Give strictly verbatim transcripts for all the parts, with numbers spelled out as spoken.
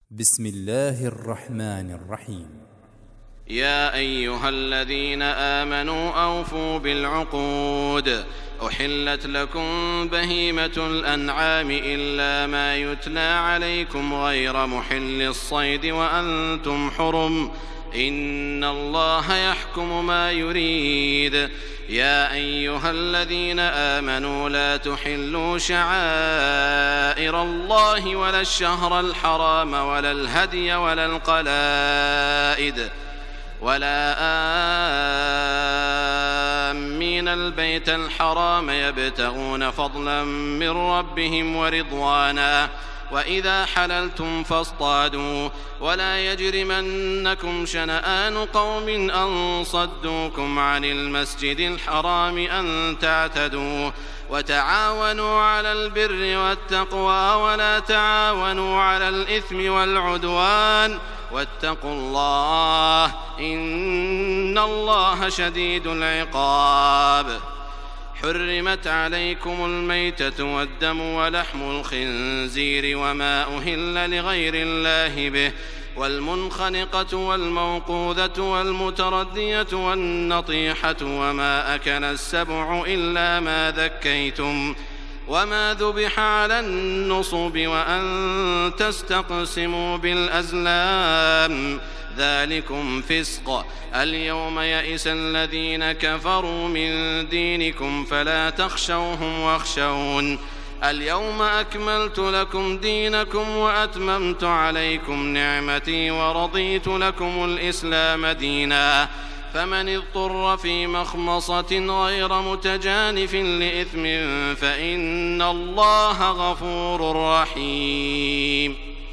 بسم الله الرحمن الرحيم. يا أيها الذين آمنوا أوفوا بالعقود. أحلت لكم بهيمة الأنعام إلا ما يتلى عليكم غير محل الصيد وأنتم حرم، إن الله يحكم ما يريد. يا أيها الذين آمنوا لا تحلوا شعائر الله ولا الشهر الحرام ولا الهدي ولا القلائد ولا آمين البيت الحرام يبتغون فضلا من ربهم ورضوانا، وإذا حللتم فاصطادوا، ولا يجرمنكم شنآن قوم أن صدوكم عن المسجد الحرام أن تعتدوا، وتعاونوا على البر والتقوى ولا تعاونوا على الإثم والعدوان، واتقوا الله إن الله شديد العقاب. حرمت عليكم الميتة والدم ولحم الخنزير وما أهل لغير الله به، والمنخنقة والموقوذة والمتردية والنطيحة وما أكل السبع إلا ما ذكيتم، وما ذبح على النصب وأن تستقسموا بالأزلام، ذلكم فسق. اليوم يئس الذين كفروا من دينكم فلا تخشوهم واخشون. اليوم أكملت لكم دينكم وأتممت عليكم نعمتي ورضيت لكم الإسلام دينا، فمن اضطر في مخمصة غير متجانف لإثم فإن الله غفور رحيم.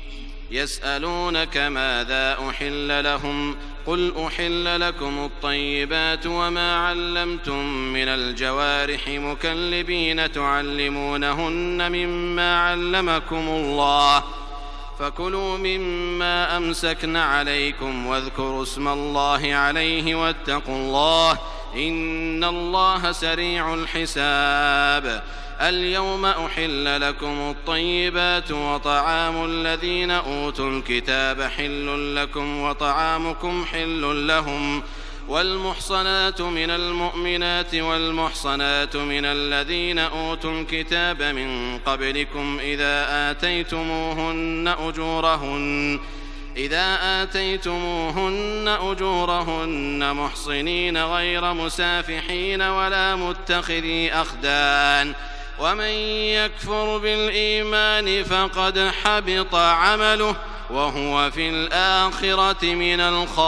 يسألونك ماذا أحل لهم، قل أحل لكم الطيبات وما علمتم من الجوارح مكلبين تعلمونهن مما علمكم الله، فكلوا مما أمسكن عليكم واذكروا اسم الله عليه واتقوا الله إن الله سريع الحساب. اليوم أحل لكم الطيبات وطعام الذين أوتوا الكتاب حل لكم وطعامكم حل لهم، والمحصنات من المؤمنات والمحصنات من الذين أوتوا الكتاب من قبلكم إذا آتيتموهن أجورهن إذا آتيتموهن أجورهن محصنين غير مسافحين ولا متخذي أخدان، ومن يكفر بالإيمان فقد حبط عمله وهو في الآخرة من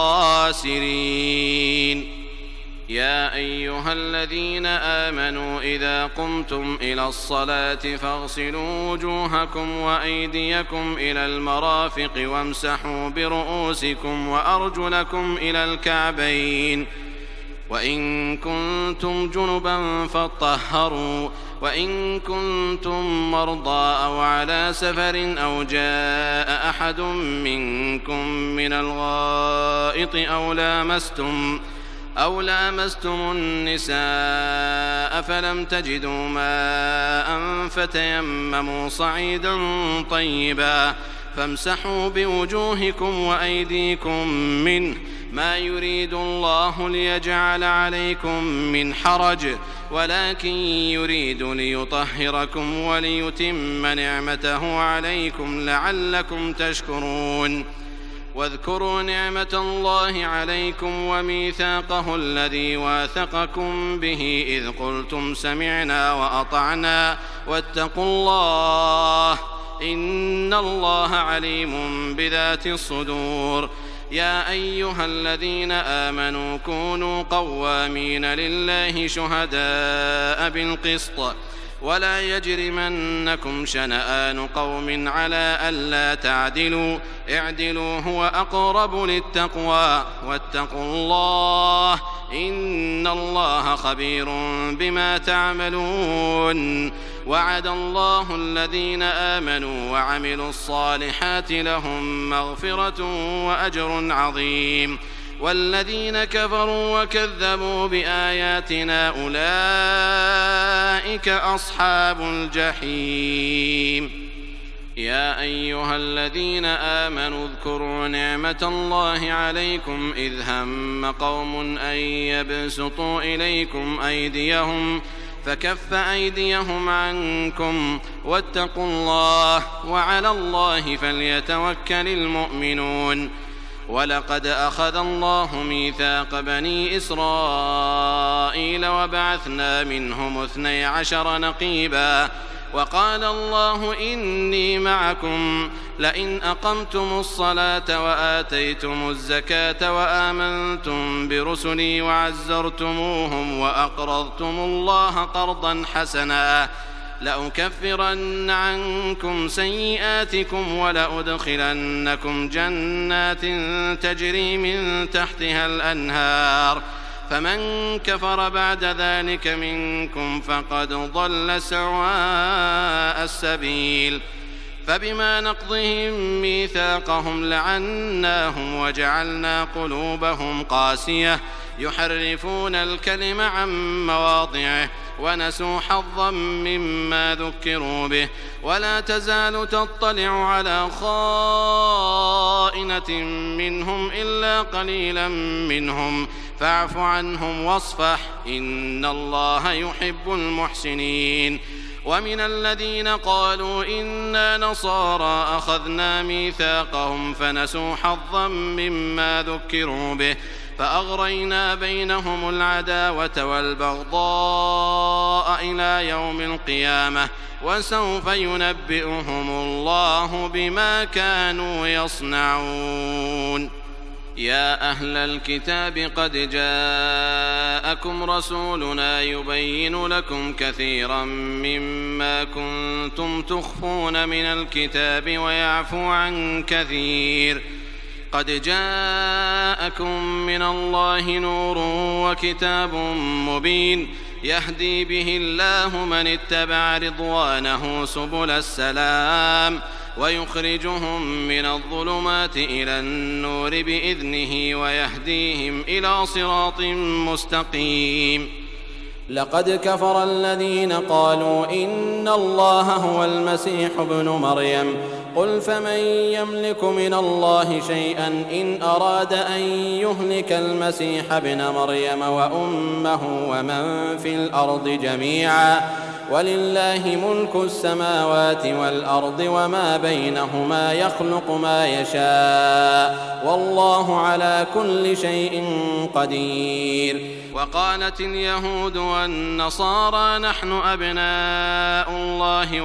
الخاسرين. يا أيها الذين آمنوا إذا قمتم إلى الصلاة فاغسلوا وجوهكم وأيديكم إلى المرافق وامسحوا برؤوسكم وأرجلكم إلى الكعبين، وإن كنتم جنبا فاطهروا، وإن كنتم مرضى أو على سفر أو جاء أحد منكم من الغائط أو لامستم أو لامستم النساء فلم تجدوا ماء فتيمموا صعيدا طيبا فامسحوا بوجوهكم وأيديكم منه، ما يريد الله ليجعل عليكم من حرج ولكن يريد ليطهركم وليتم نعمته عليكم لعلكم تشكرون. واذكروا نعمة الله عليكم وميثاقه الذي واثقكم به إذ قلتم سمعنا وأطعنا واتقوا الله إن الله عليم بذات الصدور. يا أيها الذين آمنوا كونوا قوامين لله شهداء بالقسط، ولا يجرمنكم شنآن قوم على ألا تعدلوا، اعدلوا هو أقرب للتقوى، واتقوا الله إن الله خبير بما تعملون. وعد الله الذين آمنوا وعملوا الصالحات لهم مغفرة وأجر عظيم، والذين كفروا وكذبوا بآياتنا أولئك أصحاب الجحيم. يا أيها الذين آمنوا اذكروا نعمة الله عليكم إذ هم قوم أن يبسطوا إليكم أيديهم فكف أيديهم عنكم واتقوا الله وعلى الله فليتوكل المؤمنون. ولقد أخذ الله ميثاق بني إسرائيل وبعثنا منهم اثني عشر نقيبا وقال الله إني معكم لئن أقمتم الصلاة وآتيتم الزكاة وآمنتم برسلي وعزرتموهم وأقرضتم الله قرضا حسنا لأكفرن عنكم سيئاتكم ولأدخلنكم جنات تجري من تحتها الأنهار فمن كفر بعد ذلك منكم فقد ضل سواء السبيل. فبما نقضهم ميثاقهم لعناهم وجعلنا قلوبهم قاسية يحرفون الكلم عن مواضعه ونسوا حظا مما ذكروا به ولا تزال تطلع على خائنة منهم إلا قليلا منهم فاعف عنهم واصفح إن الله يحب المحسنين. ومن الذين قالوا إنا نصارى أخذنا ميثاقهم فنسوا حظا مما ذكروا به فأغرينا بينهم العداوة والبغضاء إلى يوم القيامة وسوف ينبئهم الله بما كانوا يصنعون. يا أهل الكتاب قد جاءكم رسولنا يبين لكم كثيرا مما كنتم تخفون من الكتاب ويعفو عن كثير قد جاءكم من الله نور وكتاب مبين يهدي به الله من اتبع رضوانه سبل السلام ويخرجهم من الظلمات إلى النور بإذنه ويهديهم إلى صراط مستقيم. لقد كفر الذين قالوا إن الله هو المسيح ابن مريم قل فمن يملك من الله شيئا إن أراد أن يهلك المسيح ابن مريم وأمه ومن في الأرض جميعا ولله ملك السماوات والأرض وما بينهما يخلق ما يشاء والله على كل شيء قدير. وقالت اليهود والنصارى نحن أبناء الله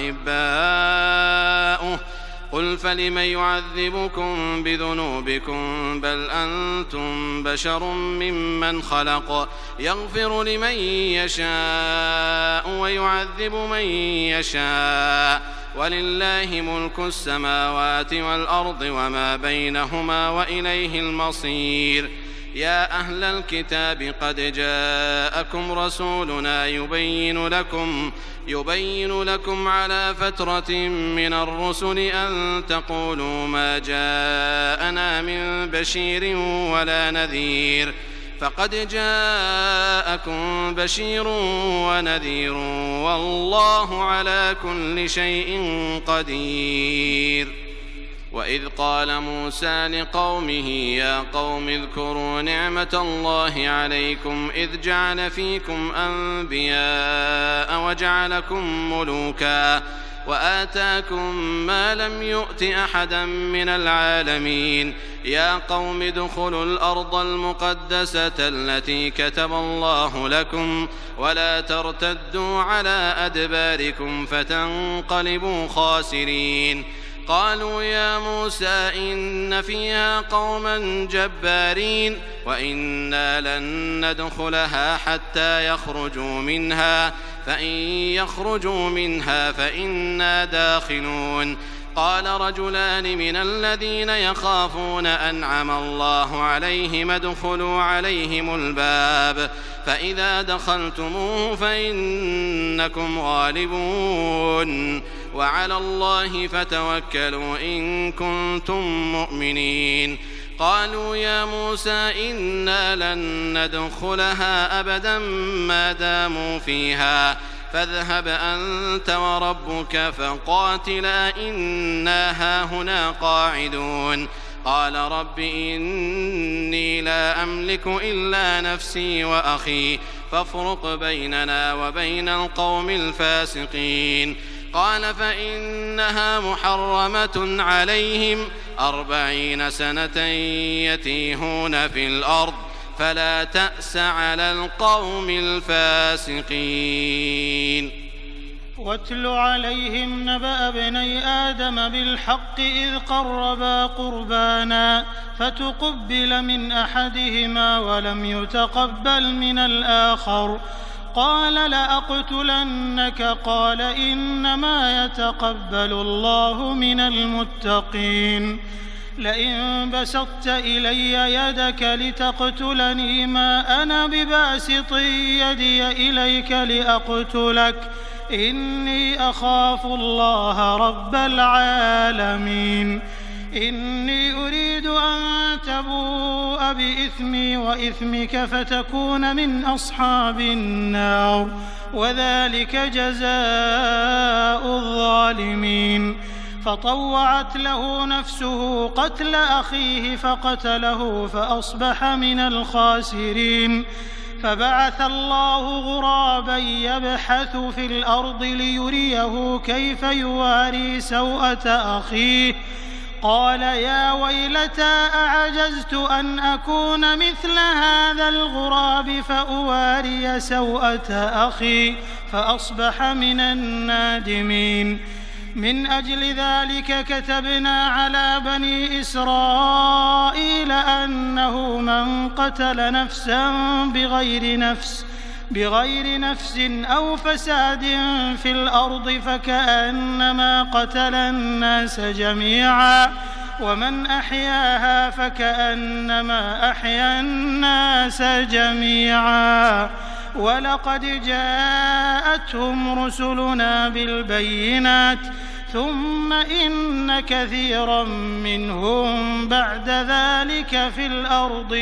وأحباؤه قل فلم يعذبكم بذنوبكم بل أنتم بشر ممن خلق يغفر لمن يشاء ويعذب من يشاء ولله ملك السماوات والأرض وما بينهما وإليه المصير. يا أهل الكتاب قد جاءكم رسولنا يبين لكم يبين لكم على فترة من الرسل أن تقولوا ما جاءنا من بشير ولا نذير فقد جاءكم بشير ونذير والله على كل شيء قدير. وإذ قال موسى لقومه يا قوم اذكروا نعمة الله عليكم إذ جعل فيكم أنبياء وجعلكم ملوكا وآتاكم ما لم يؤت أحدا من العالمين يا قوم ادخلوا الأرض المقدسة التي كتب الله لكم ولا ترتدوا على أدباركم فتنقلبوا خاسرين. قالوا يا موسى إن فيها قوما جبارين وإنا لن ندخلها حتى يخرجوا منها فإن يخرجوا منها فإنا داخلون. قال رجلان من الذين يخافون أنعم الله عليهم ادخلوا عليهم الباب فإذا دخلتموه فإنكم غالبون وعلى الله فتوكلوا إن كنتم مؤمنين. قالوا يا موسى إنا لن ندخلها أبدا ما داموا فيها فاذهب أنت وربك فقاتلا إنا هاهنا قاعدون قال رب إني لا أملك إلا نفسي وأخي فافرق بيننا وبين القوم الفاسقين قال فإنها محرمة عليهم أربعين سنة يتيهون في الأرض فلا تأس على القوم الفاسقين واتل عليهم نبأ ابني آدم بالحق إذ قربا قربانا فتقبل من أحدهما ولم يتقبل من الآخر قال لأقتلنك قال إنما يتقبل الله من المتقين لئن بسطت إلي يدك لتقتلني ما أنا بباسط يدي إليك لأقتلك إني أخاف الله رب العالمين إني أريد أن تبوء بإثمي وإثمك فتكون من أصحاب النار وذلك جزاء الظالمين فطوعت له نفسه قتل أخيه فقتله فأصبح من الخاسرين فبعث الله غرابا يبحث في الأرض ليريه كيف يواري سوءة أخيه قال يا ويلتى أعجزت أن أكون مثل هذا الغراب فأواري سوءة أخي فأصبح من النادمين من أجل ذلك كتبنا على بني إسرائيل أنه من قتل نفسا بغير نفس بغير نفس أو فساد في الأرض فكأنما قتل الناس جميعا ومن أحياها فكأنما أحيا الناس جميعا ولقد جاءتهم رسلنا بالبينات ثم إن كثيرا منهم بعد ذلك في الأرض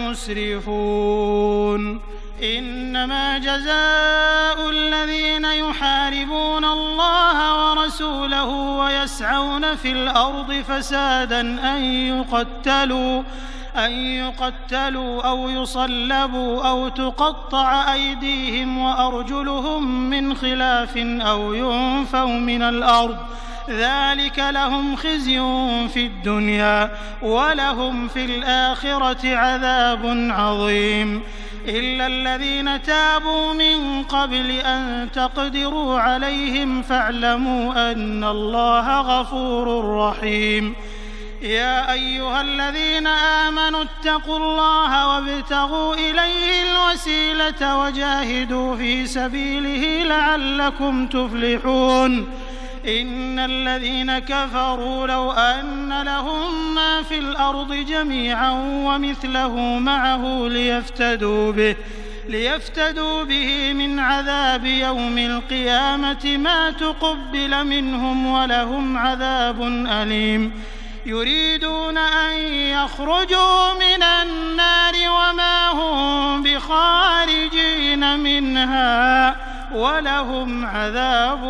لمسرفون إنما جزاء الذين يحاربون الله ورسوله ويسعون في الأرض فسادا أن يقتلوا أن يقتلوا أو يصلبوا أو تقطع أيديهم وأرجلهم من خلاف أو ينفوا من الأرض ذلك لهم خزي في الدنيا ولهم في الآخرة عذاب عظيم إلا الذين تابوا من قبل أن تقدروا عليهم فاعلموا أن الله غفور رحيم يا أيها الذين آمنوا اتقوا الله وابتغوا إليه الوسيلة وجاهدوا في سبيله لعلكم تفلحون إن الذين كفروا لو أن لهم ما في الأرض جميعا ومثله معه ليفتدوا به ليفتدوا به من عذاب يوم القيامة ما تقبل منهم ولهم عذاب أليم يريدون أن يخرجوا من النار وما هم بخارجين منها ولهم عذاب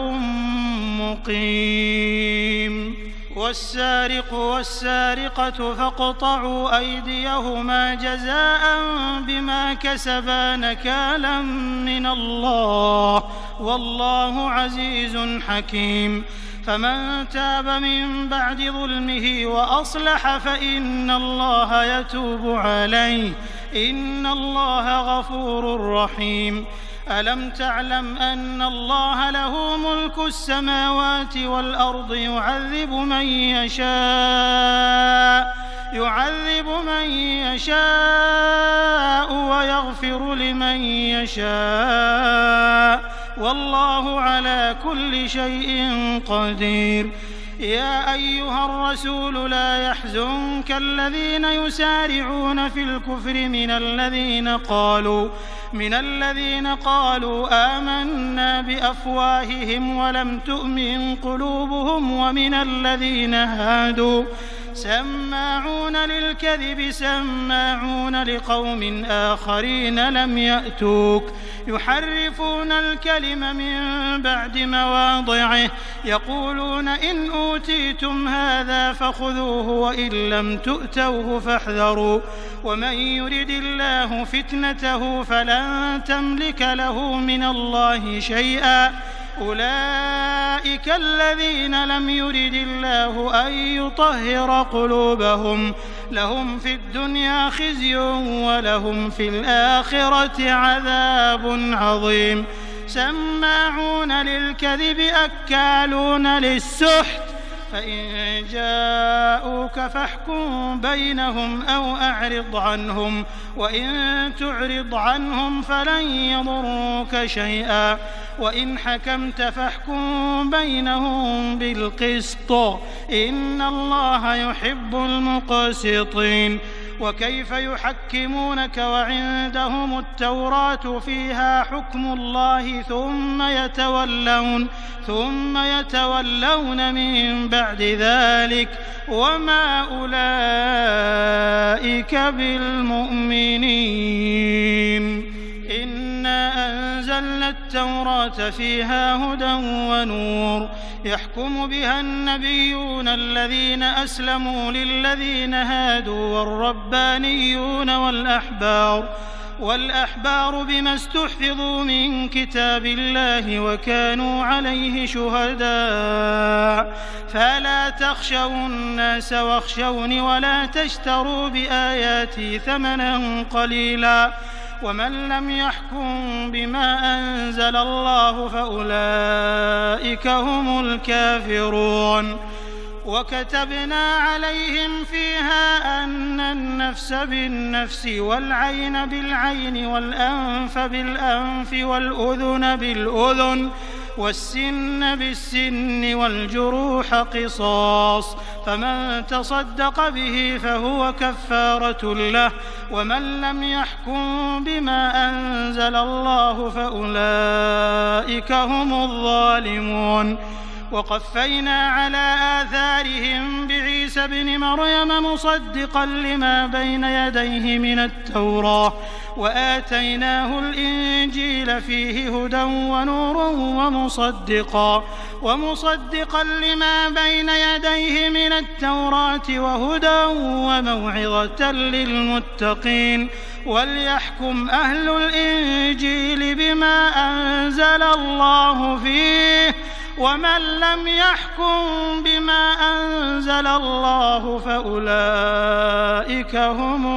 مقيم والسارق والسارقة فاقطعوا أيديهما جزاء بما كسبا نكالا من الله والله عزيز حكيم فمن تاب من بعد ظلمه وأصلح فإن الله يتوب عليه إن الله غفور رحيم ألم تعلم أن الله له ملك السماوات والأرض يعذب من يشاء يعذب من يشاء ويغفر لمن يشاء والله على كل شيء قدير يا أيها الرسول لا يحزنك الذين يسارعون في الكفر من الذين قالوا من الذين قالوا آمنا بأفواههم ولم تؤمن قلوبهم ومن الذين هادوا سماعون للكذب سماعون لقوم آخرين لم يأتوك يحرفون الكلم من بعد مواضعه يقولون إن أوتيتم هذا فخذوه وإن لم تؤتوه فاحذروا ومن يرد الله فتنته فلن تملك له من الله شيئا أولئك الذين لم يرد الله أن يطهر قلوبهم لهم في الدنيا خزي ولهم في الآخرة عذاب عظيم سماعون للكذب أكالون للسحت فإن جاءوك فاحكم بينهم أو أعرض عنهم وإن تعرض عنهم فلن يضروك شيئا وإن حكمت فاحكم بينهم بالقسط إن الله يحب المقسطين وكيف يحكمونك وعندهم التوراة فيها حكم الله ثم يتولون ثم يتولون من بعد ذلك وما أولئك بالمؤمنين إنا أنزلنا التوراة فيها هدى ونور يحكم بها النبيون الذين أسلموا للذين هادوا والربانيون والأحبار والأحبار بما استحفظوا من كتاب الله وكانوا عليه شهداء فلا تخشوا الناس واخشوني ولا تشتروا بآياتي ثمنا قليلا ومن لم يحكم بما أنزل الله فأولئك هم الكافرون وكتبنا عليهم فيها أن النفس بالنفس والعين بالعين والأنف بالأنف والأذن بالأذن والسن بالسن والجروح قصاص فمن تصدق به فهو كفارة له ومن لم يحكم بما أنزل الله فأولئك هم الظالمون وقفينا على آثارهم بعيسى ابن مريم مصدقا لما بين يديه من التوراة وآتيناه الإنجيل فيه هدى ونور ومصدقا ومصدقا لما بين يديه من التوراة وهدى وموعظة للمتقين وليحكم أهل الإنجيل بما أنزل الله فيه ومن لم يحكم بما أنزل الله فأولئك هم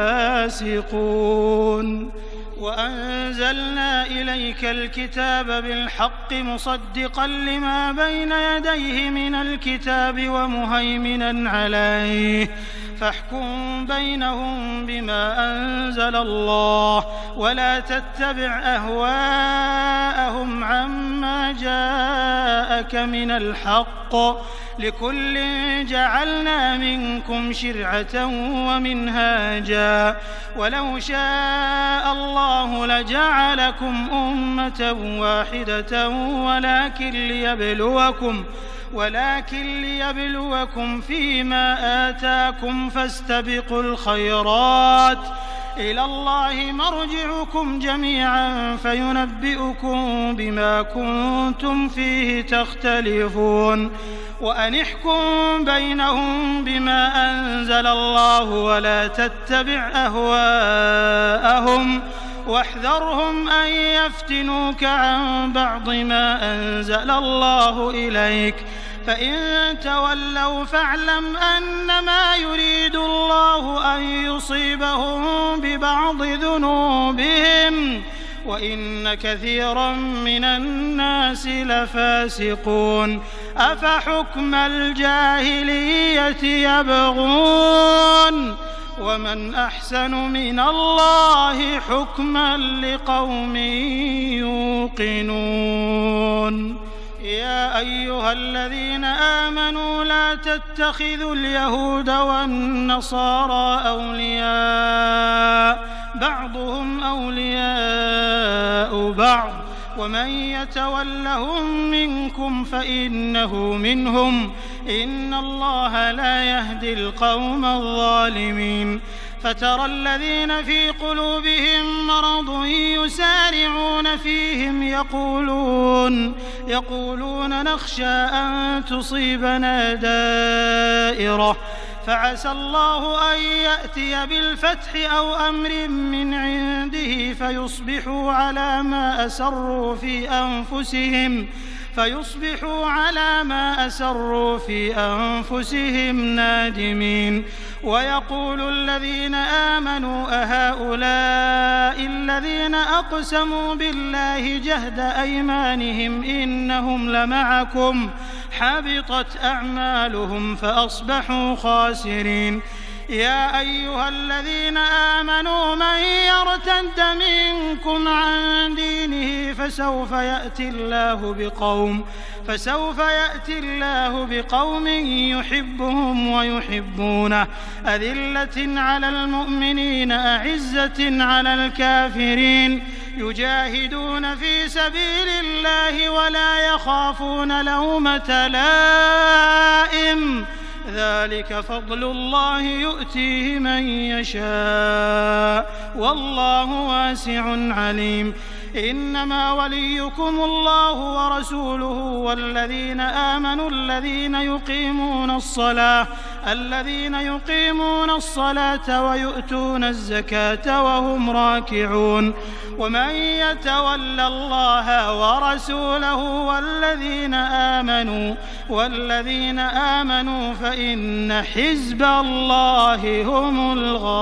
الفاسقون وأنزلنا إليك الكتاب بالحق مصدقا لما بين يديه من الكتاب ومهيمنا عليه فاحكم بينهم بما أنزل الله ولا تتبع أهواءهم عما جاءك من الحق لكل جعلنا منكم شرعة ومنهاجا ولو شاء الله لجعلكم أمة واحدة ولكن ليبلوكم ولكن ليبلوكم فيما آتاكم فاستبقوا الخيرات إلى الله مرجعكم جميعا فينبئكم بما كنتم فيه تختلفون وأن احكم بينهم بما أنزل الله ولا تتبع أهواءهم واحذرهم أن يفتنوك عن بعض ما أنزل الله إليك فإن تولوا فاعلم أنما يريد الله أن يصيبهم ببعض ذنوبهم وإن كثيرا من الناس لفاسقون أفحكم الجاهلية يبغون ومن أحسن من الله حكما لقوم يوقنون يا أيها الذين آمنوا لا تتخذوا اليهود والنصارى أولياء بعضهم أولياء بعض ومن يتولهم منكم فإنه منهم إن الله لا يهدي القوم الظالمين. فترى الذين في قلوبهم مرض يسارعون فيهم يقولون يقولون نخشى أن تصيبنا دائرة فعسى الله أن يأتي بالفتح أو أمر من عنده فيصبحوا على ما أسروا في أنفسهم فيصبحوا على ما أسروا في أنفسهم نادمين. ويقول الذين آمنوا أهؤلاء الذين أقسموا بالله جهد أيمانهم إنهم لمعكم حبطت أعمالهم فأصبحوا خاسرين. يا أيها الذين آمنوا من يرتد منكم عن دينه فسوف يأتي الله بقوم فسوف يأتي الله بقوم يحبهم ويحبونه أذلة على المؤمنين أعزة على الكافرين يجاهدون في سبيل الله ولا يخافون لومة لائم ذلك فضل الله يؤتيه من يشاء والله واسع عليم. إنما وليكم الله ورسوله والذين آمنوا الذين يقيمون الصلاة الذين يقيمون الصلاة ويؤتون الزكاة وهم راكعون. ومن يتول الله ورسوله والذين آمنوا والذين آمنوا فإن حزب الله هم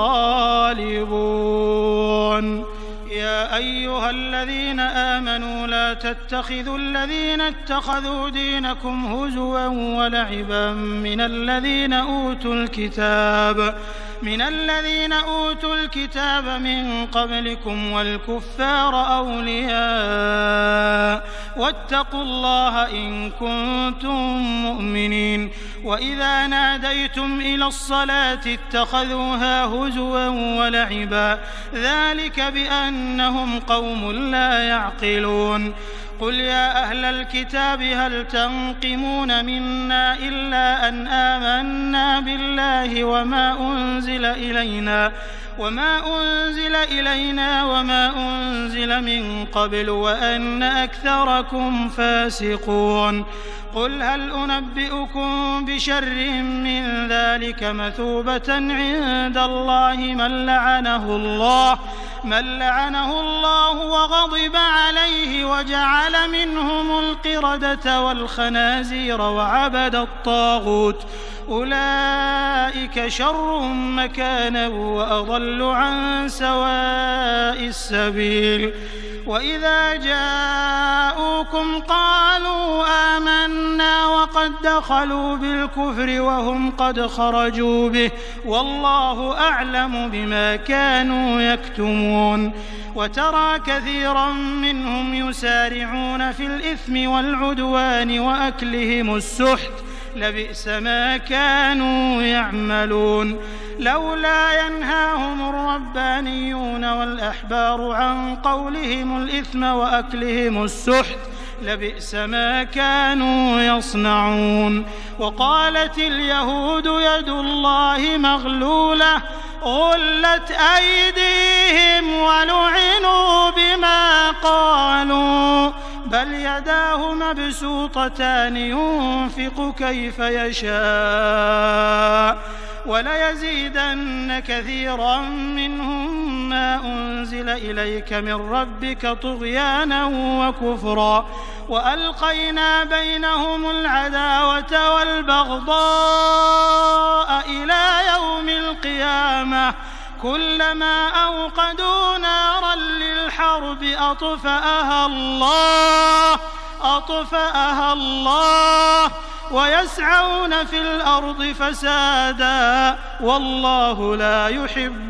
الغالبون. يا أيها الذين آمنوا لا تتخذوا الذين اتخذوا دينكم هزوا ولعبا من الذين أوتوا الكتاب من الذين أوتوا الكتاب من قبلكم والكفار أولياء واتقوا الله إن كنتم مؤمنين. وإذا ناديتم إلى الصلاة اتخذوها هزوا ولعبا ذلك بأنهم قوم لا يعقلون. قل يا أهل الكتاب هل تنقمون منا إلا أن آمنا بالله وما أنزل إلينا وما أنزل إلينا وما أنزل من قبل وأن أكثركم فاسقون. قل هل أنبئكم بشر من ذلك مثوبة عند الله من لعنه الله من لعنه الله وغضب عليه وجعل منهم القردة والخنازير وعبد الطاغوت أولئك شر مكانا وأضل عن سواء السبيل. وإذا جاءوكم قالوا آمنا وقد دخلوا بالكفر وهم قد خرجوا به والله أعلم بما كانوا يكتمون. وترى كثيرا منهم يسارعون في الإثم والعدوان وأكلهم السحت لبئس ما كانوا يعملون. لولا ينهاهم الربانيون والأحبار عن قولهم الإثم وأكلهم السحت لبئس ما كانوا يصنعون. وقالت اليهود يد الله مغلولة غلت أيديهم ولعنوا بما قالوا بل يداه مبسوطتان ينفق كيف يشاء وليزيدن كثيرا منهم ما أنزل إليك من ربك طغيانا وكفرا وألقينا بينهم العداوة والبغضاء إلى يوم القيامة كلما أوقدوا نارا للحرب أطفأها الله أطفأها الله ويسعون في الأرض فسادا والله لا يحب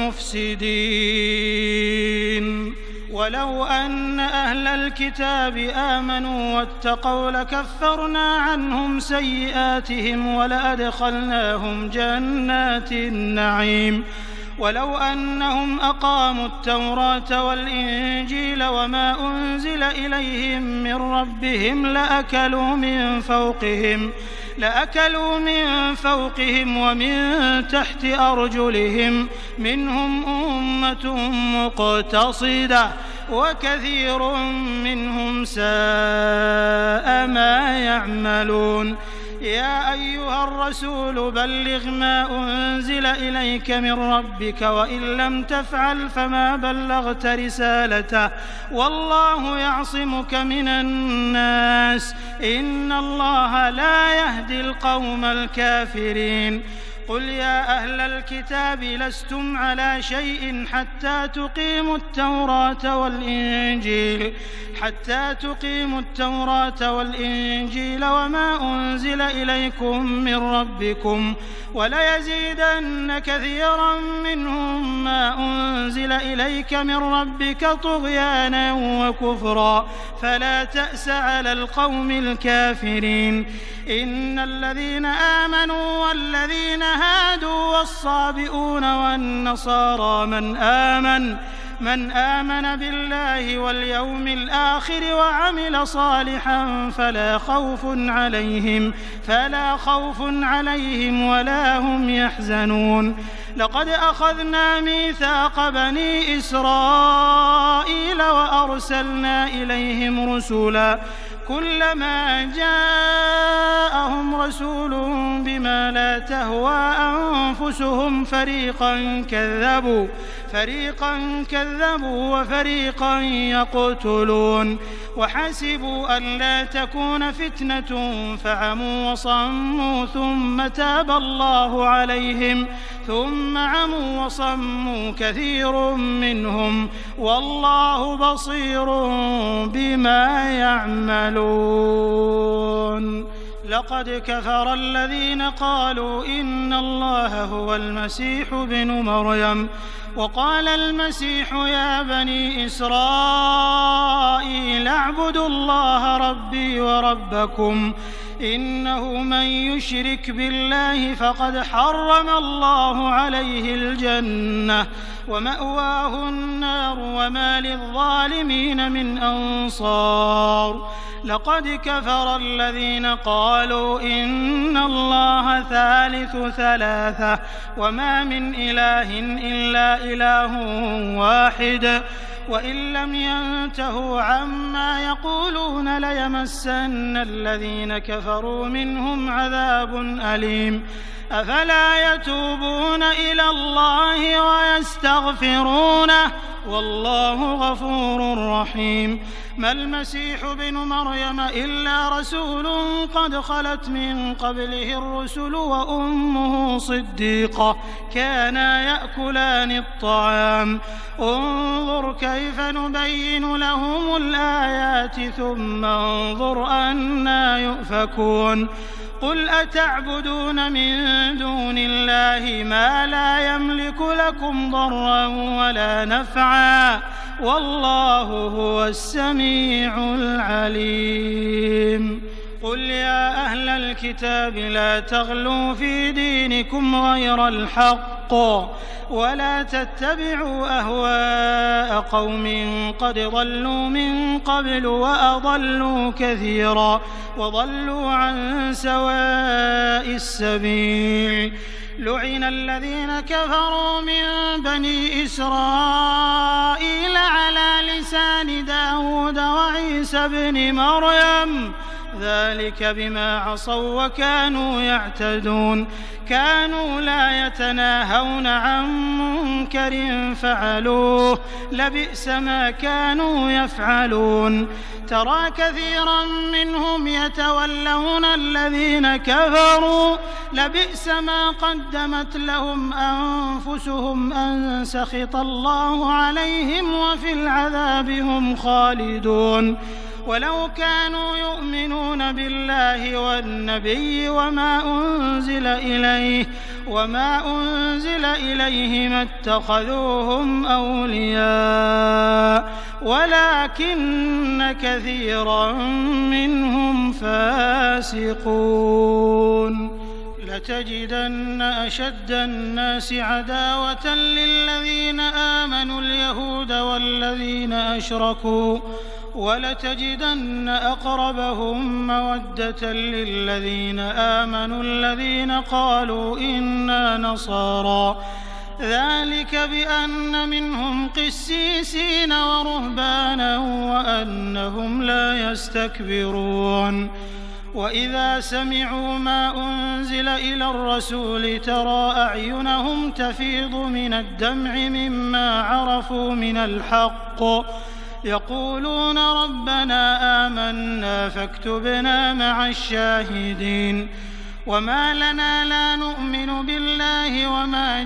المفسدين. ولو أن أهل الكتاب آمنوا واتقوا لكفرنا عنهم سيئاتهم ولأدخلناهم جنات النعيم ولو أنهم أقاموا التوراة والإنجيل وما أنزل إليهم من ربهم لأكلوا من فوقهم لأكلوا من فوقهم ومن تحت أرجلهم منهم أمة مقتصدة وكثير منهم ساء ما يعملون يا أيها الرسول بلغ ما أنزل إليك من ربك وإن لم تفعل فما بلغت رسالته والله يعصمك من الناس إن الله لا يهدي القوم الكافرين قل يا أهل الكتاب لستم على شيء حتى تقيموا التوراة والإنجيل حتى تقيموا التوراة والإنجيل وما أنزل إليكم من ربكم وليزيدن كثيرا منهم ما أنزل إليك من ربك طغيانا وكفرا فلا تأس على القوم الكافرين إن الذين آمنوا والذين هادوا والصابئون والنصارى من آمن من آمن بالله واليوم الآخر وعمل صالحا فلا خوف عليهم فلا خوف عليهم ولا هم يحزنون لقد أخذنا ميثاق بني إسرائيل وأرسلنا إليهم رسلا كلما جاءهم رسول بما لا تهوى أنفسهم فريقا كذبوا فريقا كذبوا وفريقا يقتلون وحسبوا أن لا تكون فتنة فعموا وصموا ثم تاب الله عليهم ثم عموا وصموا كثير منهم والله بصير بما يعملون لقد كفر الذين قالوا إن الله هو المسيح ابن مريم وقال المسيح يا بني إسرائيل اعبدوا الله ربي وربكم إنه من يشرك بالله فقد حرم الله عليه الجنة ومأواه النار وما للظالمين من أنصار لقد كفر الذين قالوا إن الله ثالث ثلاثة وما من إله إلا إله واحد وإن لم ينتهوا عما يقولون ليمسن الذين كفروا منهم عذاب أليم أفلا يتوبون إلى الله ويستغفرونه والله غفور رحيم ما المسيح ابن مريم إلا رسول قد خلت من قبله الرسل وأمه صديقة كانا يأكلان الطعام انظر كيف نبين لهم الآيات ثم انظر أنى يؤفكون قل أتعبدون من دون الله ما لا يملك لكم ضرا ولا نفعا والله هو السميع العليم قل يا أهل الكتاب لا تغلوا في دينكم غير الحق ولا تتبعوا أهواء قوم قد ضلوا من قبل وأضلوا كثيرا وضلوا عن سواء السبيل لعن الذين كفروا من بني إسرائيل على لسان داود وعيسى بن مريم ذلك بما عصوا وكانوا يعتدون كانوا لا يتناهون عن منكر فعلوه لبئس ما كانوا يفعلون ترى كثيرا منهم يتولون الذين كفروا لبئس ما قدمت لهم أنفسهم أن سخط الله عليهم وفي العذاب هم خالدون ولو كانوا يؤمنون بالله والنبي وما أنزل إليه وما أنزل إليه ما اتخذوهم أولياء ولكن كثيرا منهم فاسقون لتجدن أشد الناس عداوة للذين آمنوا اليهود والذين أشركوا ولتجدن أقربهم مودة للذين آمنوا الذين قالوا إنا نصارى ذلك بأن منهم قسيسين ورهبانا وأنهم لا يستكبرون وإذا سمعوا ما أنزل إلى الرسول ترى أعينهم تفيض من الدمع مما عرفوا من الحق يقولون ربنا آمنا فاكتبنا مع الشاهدين وما لنا لا نؤمن بالله وما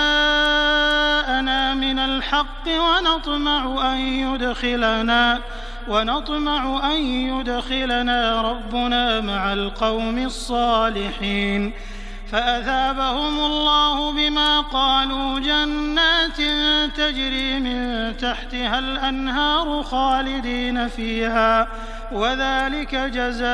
جاءنا من الحق ونطمع أن يدخلنا ونطمع أن يدخلنا ربنا مع القوم الصالحين فأثابهم الله بما قالوا جنات تجري من تحتها الأنهار خالدين فيها وذلك جزاء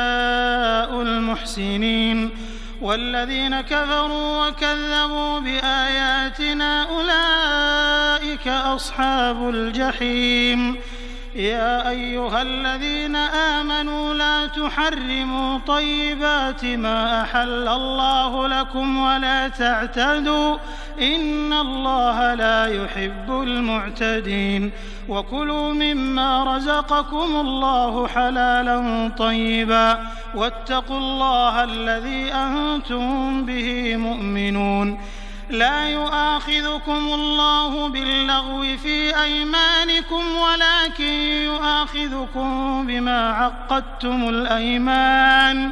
المحسنين والذين كفروا وكذبوا بآياتنا أولئك أصحاب الجحيم يا أيها الذين آمنوا لا تحرموا طيبات ما أحل الله لكم ولا تعتدوا إن الله لا يحب المعتدين وكلوا مما رزقكم الله حلالا طيبا واتقوا الله الذي أنتم به مؤمنون لا يؤاخذكم الله باللغو في أيمانكم ولكن يؤاخذكم بما عقدتم الأيمان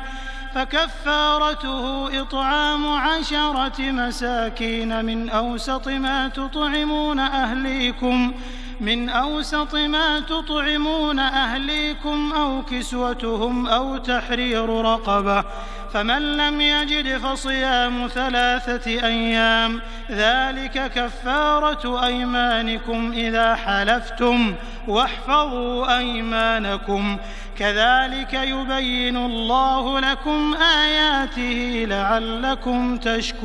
فكفارته إطعام عشرة مساكين من أوسط ما تطعمون أهليكم من أوسط ما تطعمون أهليكم أو كسوتهم أو تحرير رقبة فمن لم يجد فصيام ثلاثة أيام ذلك كفارة أيمانكم إذا حلفتم واحفظوا أيمانكم كذلك يبين الله لكم آياته لعلكم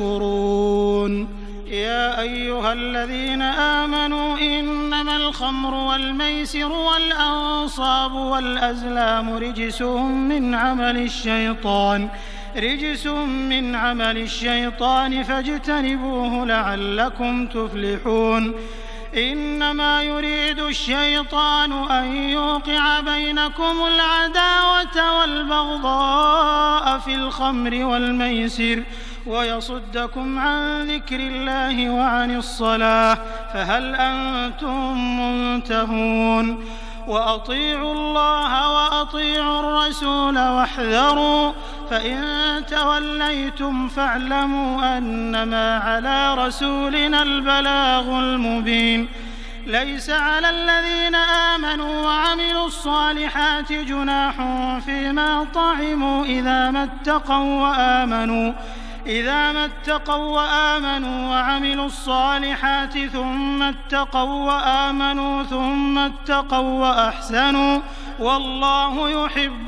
تشكرون يا أيها الذين آمنوا إنما الخمر والميسر والأنصاب والأزلام رجس من عمل الشيطان رجس من عمل الشيطان فاجتنبوه لعلكم تفلحون إنما يريد الشيطان أن يوقع بينكم العداوة والبغضاء في الخمر والميسر ويصدكم عن ذكر الله وعن الصلاة فهل أنتم منتهون وأطيعوا الله وأطيعوا الرسول واحذروا فإن توليتم فاعلموا أنما على رسولنا البلاغ المبين ليس على الذين آمنوا وعملوا الصالحات جناح فيما طعموا إذا ما اتقوا وآمنوا إذا ما اتقوا وآمنوا وعملوا الصالحات ثم اتقوا وآمنوا ثم اتقوا وأحسنوا والله يحب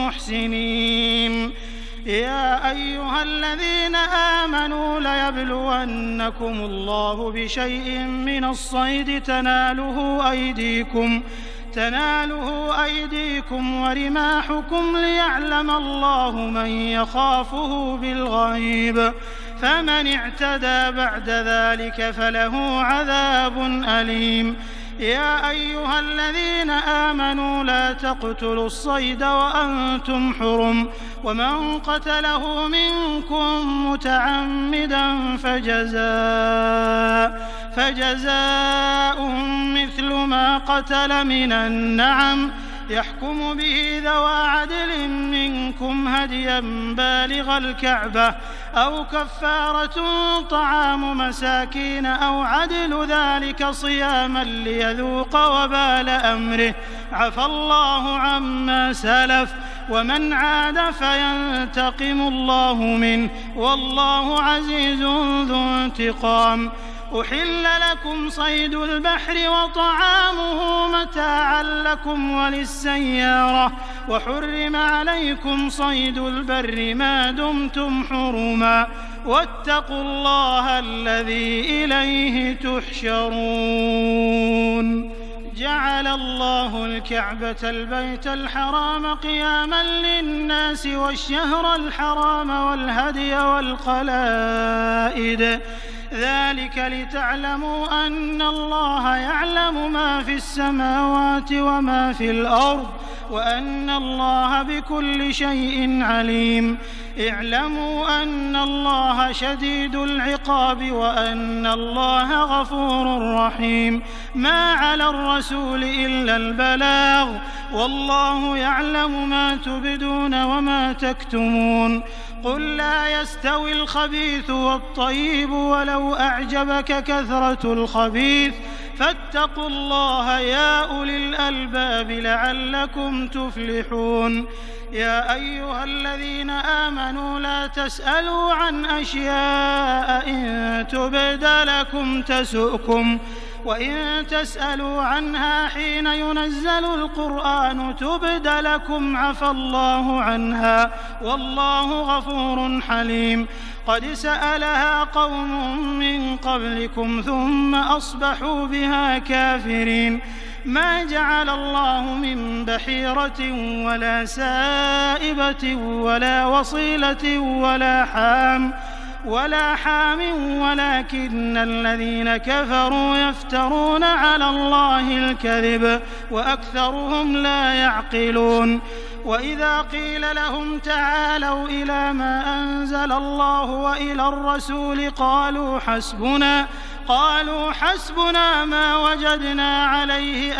المحسنين يا أيها الذين آمنوا ليبلونكم الله بشيء من الصيد تناله أيديكم تناله أيديكم ورماحكم ليعلم الله من يخافه بالغيب فمن اعتدى بعد ذلك فله عذاب أليم يا أيها الذين آمنوا لا تقتلوا الصيد وأنتم حرم ومن قتله منكم متعمدا فجزاء فجزاء مثل ما قتل من النعم يحكم به ذوى عدل منكم هديا بالغ الكعبة أو كفارة طعام مساكين أو عدل ذلك صياما ليذوق وبال أمره عفى الله عما سلف ومن عاد فينتقم الله منه والله عزيز ذو انتقام أحل لكم صيد البحر وطعامه متاعا لكم وللسيارة وحرم عليكم صيد البر ما دمتم حرما واتقوا الله الذي إليه تحشرون جعل الله الكعبة البيت الحرام قياما للناس والشهر الحرام والهدي والقلائد ذلك لتعلموا أن الله يعلم ما في السماوات وما في الأرض وأن الله بكل شيء عليم اعلموا أن الله شديد العقاب وأن الله غفور رحيم ما على الرسول إلا البلاغ والله يعلم ما تبدون وما تكتمون قل لا يستوي الخبيث والطيب ولو أعجبك كثرة الخبيث فاتقوا الله يا أولي الألباب لعلكم تفلحون يا أيها الذين آمنوا لا تسألوا عن أشياء إن تبد لكم تسؤكم وإن تسألوا عنها حين ينزل القرآن تبد لكم عفى الله عنها والله غفور حليم قد سألها قوم من قبلكم ثم أصبحوا بها كافرين ما جعل الله من بحيرة ولا سائبة ولا وصيلة ولا حام ولا حام ولكن الذين كفروا يفترون على الله الكذب وأكثرهم لا يعقلون وإذا قيل لهم تعالوا إلى ما أنزل الله وإلى الرسول قالوا حسبنا قالوا حسبنا ما وجدنا عليه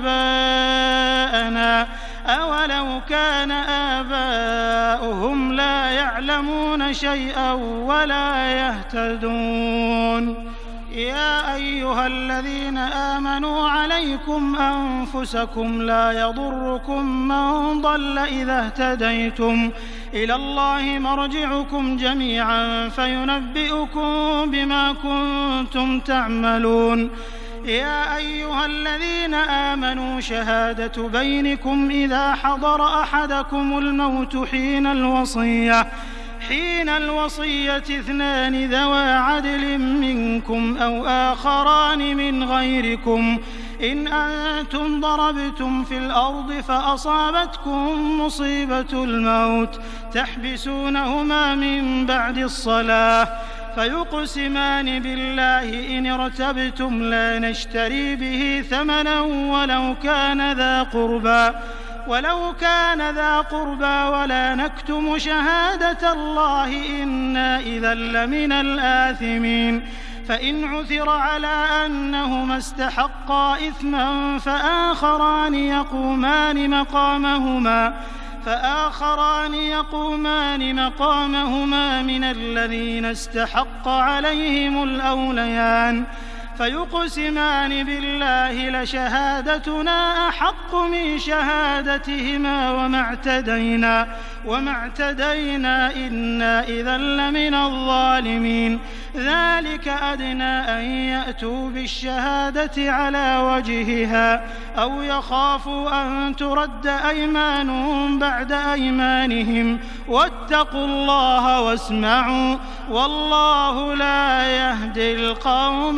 آباءنا أولو كان آباؤهم لا يعلمون شيئا ولا يهتدون يا أيها الذين آمنوا عليكم أنفسكم لا يضركم من ضل إذا اهتديتم إلى الله مرجعكم جميعا فينبئكم بما كنتم تعملون يا أيها الذين آمنوا شهادة بينكم إذا حضر أحدكم الموت حين الوصية حين الوصية اثنان ذوى عدل منكم أو آخران من غيركم إن أنتم ضربتم في الأرض فأصابتكم مصيبة الموت تحبسونهما من بعد الصلاة فيقسمان بالله إن ارتبتم لا نشتري به ثمنا ولو كان ذا قربى ولو كان ذا قربى ولا نكتم شهادة الله إنا إذا لمن الآثمين فإن عثر على أنهما استحقا إثما فآخران يقومان مقامهما فآخران يقومان مقامهما من الذين استحق عليهم الأوليان فيقسمان بالله لشهادتنا أحق من شهادتهما وما اعتدينا وما اعتدينا إنا إذا لمن الظالمين ذلك أدنى أن يأتوا بالشهادة على وجهها أو يخافوا أن ترد أيمانهم بعد أيمانهم واتقوا الله واسمعوا والله لا يهدي القوم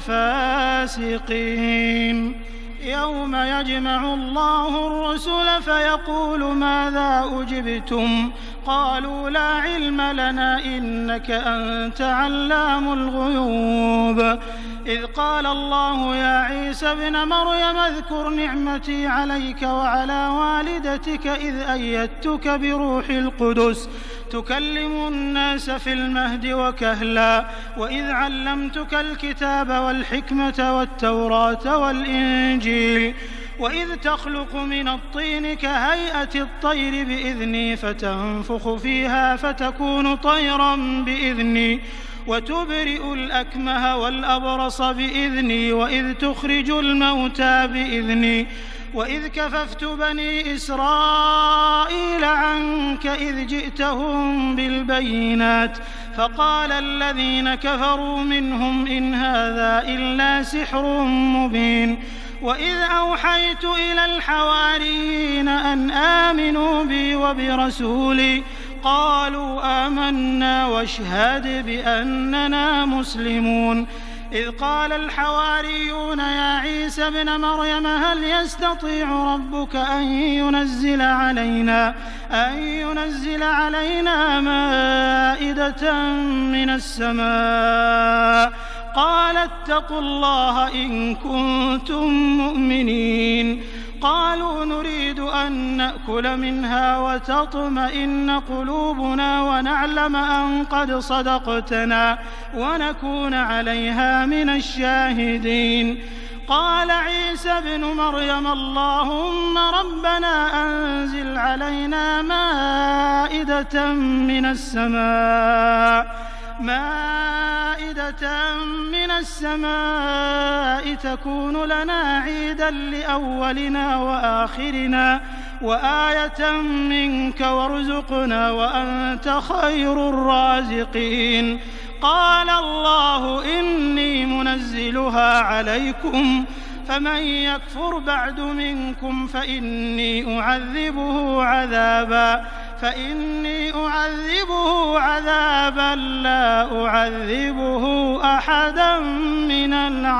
الفاسقين يوم يجمع الله الرسل فيقول ماذا أجبتم قالوا لا علم لنا إنك أنت علام الغيوب إذ قال الله يا عيسى ابن مريم اذكر نعمتي عليك وعلى والدتك إذ أيدتك بروح القدس تكلم الناس في المهد وكهلا وإذ علمتك الكتاب والحكمة والتوراة والإنجيل وإذ تخلق من الطين كهيئة الطير بإذني فتنفخ فيها فتكون طيرا بإذني وتبرئ الأكمه والأبرص بإذني وإذ تخرج الموتى بإذني وإذ كففت بني إسرائيل عنك إذ جئتهم بالبينات فقال الذين كفروا منهم إن هذا إلا سحر مبين وإذ أوحيت إلى الحواريين أن آمنوا بي وبرسولي قالوا آمنا واشهد بأننا مسلمون إذ قال الحواريون يا عيسى ابن مريم هل يستطيع ربك أن ينزل علينا أن ينزل علينا مائدة من السماء قال اتقوا الله إن كنتم مؤمنين قالوا نريد أن نأكل منها وتطمئن قلوبنا ونعلم أن قد صدقتنا ونكون عليها من الشاهدين قال عيسى ابن مريم اللهم ربنا أنزل علينا مائدة من السماء مائدة من السماء تكون لنا عيدا لأولنا وآخرنا وآية منك وارزقنا وأنت خير الرازقين قال الله إني منزلها عليكم فمن يكفر بعد منكم فإني أعذبه عذابا فإني أعذبه عذابا لا أعذبه أحدا من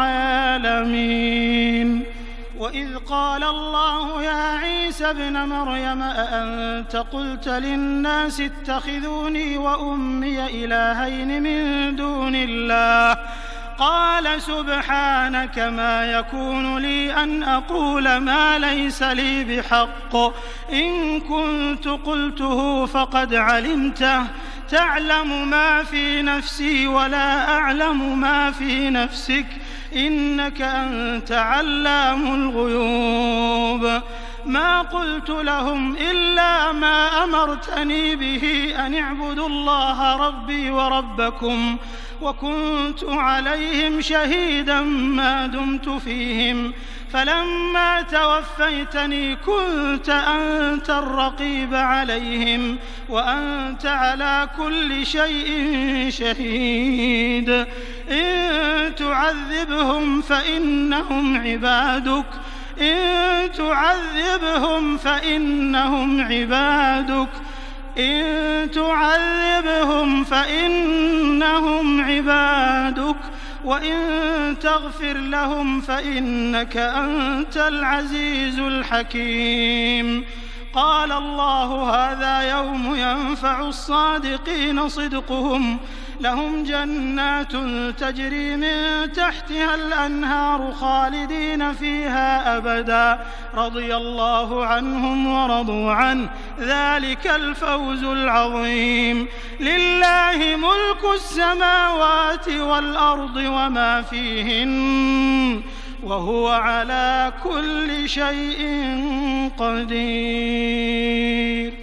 العالمين وإذ قال الله يا عيسى ابن مريم أأنت قلت للناس اتخذوني وأمي إلهين من دون الله قال سبحانك ما يكون لي أن أقول ما ليس لي بحق إن كنت قلته فقد علمته تعلم ما في نفسي ولا أعلم ما في نفسك إنك أنت علام الغيوب ما قلت لهم إلا ما أمرتني به أن اعبدوا الله ربي وربكم وكنت عليهم شهيدا ما دمت فيهم فلما توفيتني كنت أنت الرقيب عليهم وأنت على كل شيء شهيد إن تعذبهم فإنهم عبادك إن تعذبهم فإنهم عبادك إن تعذبهم فإنهم عبادك وإن تغفر لهم فإنك أنت العزيز الحكيم قال الله هذا يوم ينفع الصادقين صدقهم لهم جنات تجري من تحتها الأنهار خالدين فيها أبدا رضي الله عنهم ورضوا عنه ذلك الفوز العظيم لله ملك السماوات والأرض وما فيهن وهو على كل شيء قدير